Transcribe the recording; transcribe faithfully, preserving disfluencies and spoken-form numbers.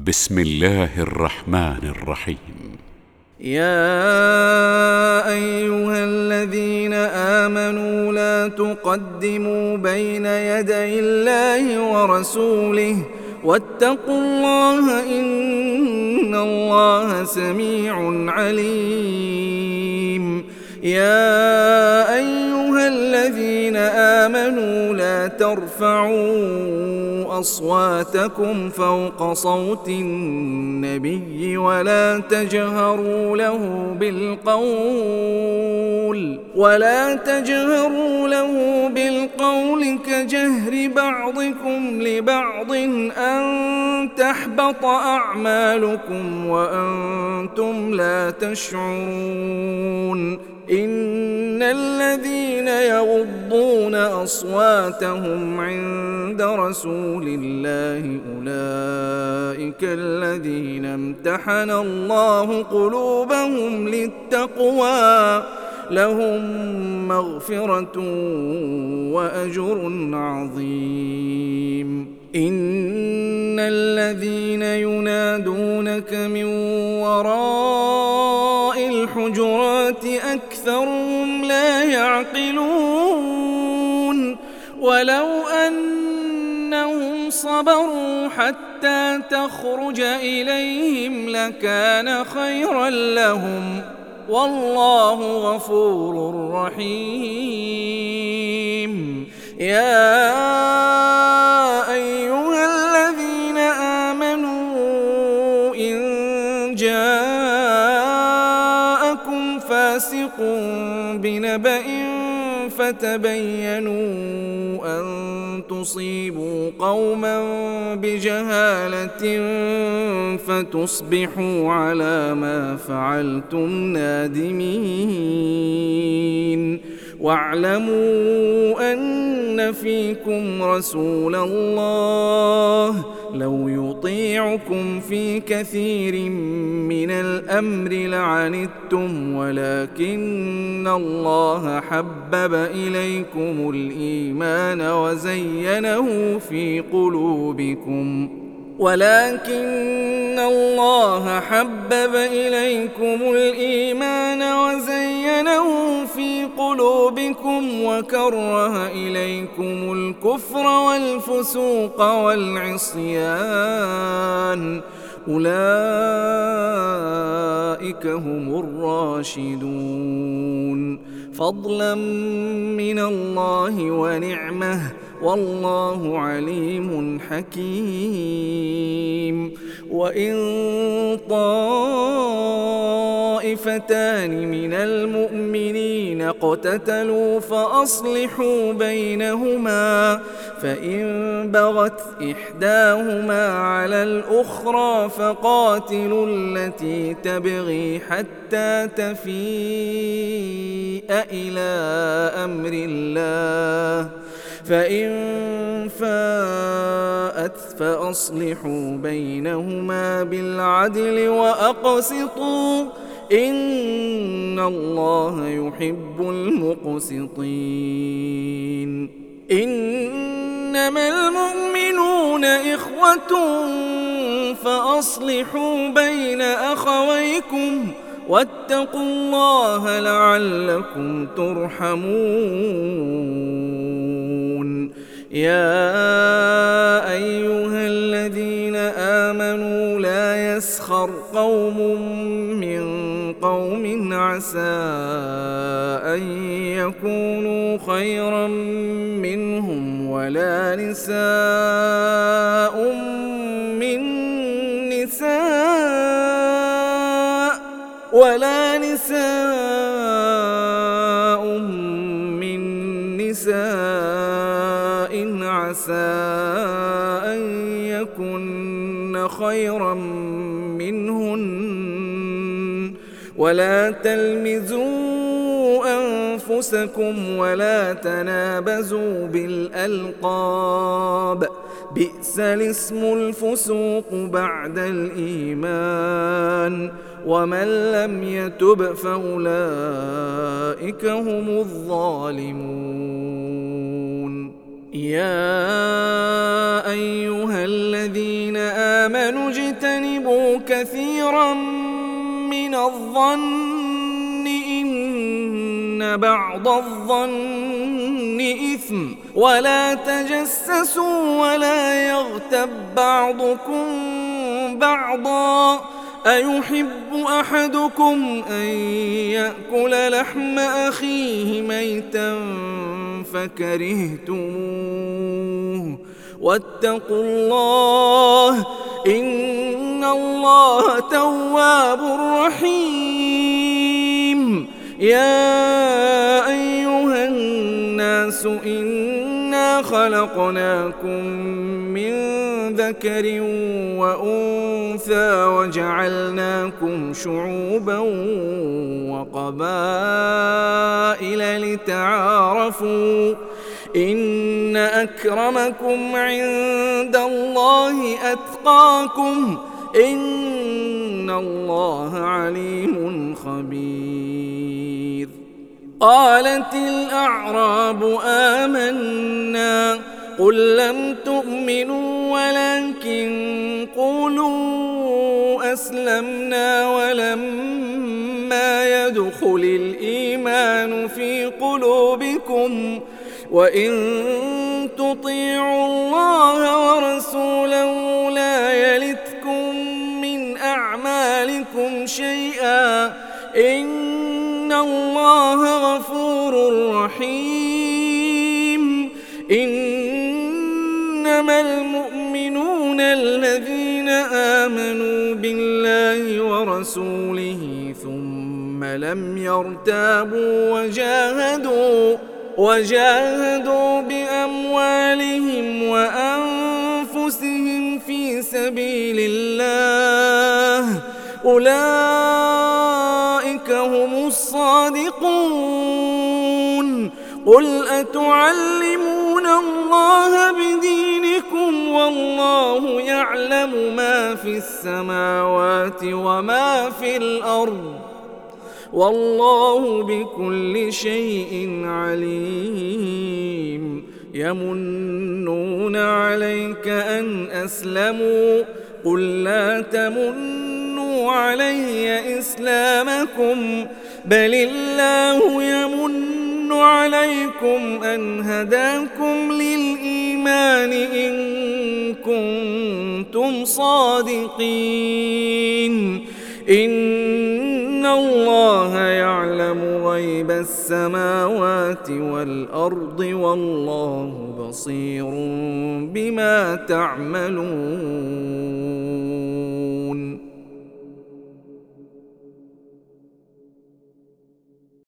بسم الله الرحمن الرحيم. يا أيها الذين آمنوا لا تقدموا بين يدي الله ورسوله واتقوا الله إن الله سميع عليم. يا أيها الذين آمنوا لا ترفعوا أصواتكم فوق صوت النبي ولا تجهروا له بالقول ولا تجهروا له بالقول كجهر بعضكم لبعض أن تحبط أعمالكم وأنتم لا تشعرون. إن الذين يغضون أصواتهم عند رسول الله أولئك الذين امتحن الله قلوبهم للتقوى لهم مغفرة وأجر عظيم. إن الذين ينادونك من وراء الحجرات أكثرهم لا يعقلون. ولو أنهم صبروا حتى تخرج إليهم لكان خيرا لهم والله غفور رحيم. يا أيها الذين آمنوا إن جاءكم فاسق بنبأ فتبينوا أن تصيبوا قوما بجهالة فتصبحوا على ما فعلتم نادمين. واعلموا أن فيكم رسول الله لو يطيعكم في كثير من الأمر لعنتم ولكن الله حبب إليكم الإيمان وزينه في قلوبكم ولكن الله حبب إليكم الإيمان وزينه في قلوبكم وكره إليكم الكفر والفسوق والعصيان أولئك هم الراشدون فضلا من الله ونعمه والله عليم حكيم. وإن طائفتان من المؤمنين اقتتلوا فأصلحوا بينهما فإن بغت إحداهما على الأخرى فقاتلوا التي تبغي حتى تفيء إلى أمر الله فإن فاءت فأصلحوا بينهما بالعدل وأقسطوا إن الله يحب المقسطين. إنما المؤمنون إخوة فأصلحوا بين أخويكم واتقوا الله لعلكم ترحمون. يا أيها الذين آمنوا لا يسخر قوم من قوم عسى أن يكونوا خيرا منهم ولا نساء من نساء ولا نساء من نساء عسى أن يكن خيرا منهن ولا تلمزوا أنفسكم ولا تنابزوا بالألقاب بئس الاسم الفسوق بعد الإيمان ومن لم يتب فأولئك هم الظالمون. يا أيها الذين آمنوا اجتنبوا كثيرا من الظن إن بعض الظن إثم ولا تجسسوا ولا يغتب بعضكم بعضا أيحب أحدكم أن يأكل لحم أخيه ميتا فكرهتموه واتقوا الله إن الله تواب رحيم. يا أيها الناس إنا خلقناكم من ذكر وأنثى وجعلناكم شعوبا وقبائل لتعارفوا إن أكرمكم عند الله أتقاكم إن الله عليم خبير. قالت الأعراب آمنا قل لم تؤمنوا ولكن قولوا أسلمنا ولما يدخل الإيمان في قلوبكم وإن تطيعوا الله ورسوله لا يلتكم من أعمالكم شيئا إن الله غفور رحيم. إنما المؤمنون الذين آمنوا بالله ورسوله ثم لم يرتابوا وجاهدوا وجاهدوا بأموالهم وأنفسهم في سبيل الله أولئك هم الصادقون. قل أتعلمون الله بدينكم والله يعلم ما في السماوات وما في الأرض والله بكل شيء عليم. يمنون عليك أن أسلموا قل لا تمنوا علي إسلامكم بل الله يمن عليكم أن هداكم للإيمان إن كنتم صادقين. إن الله يعلم غيب السماوات والأرض والله بصير بما تعملون.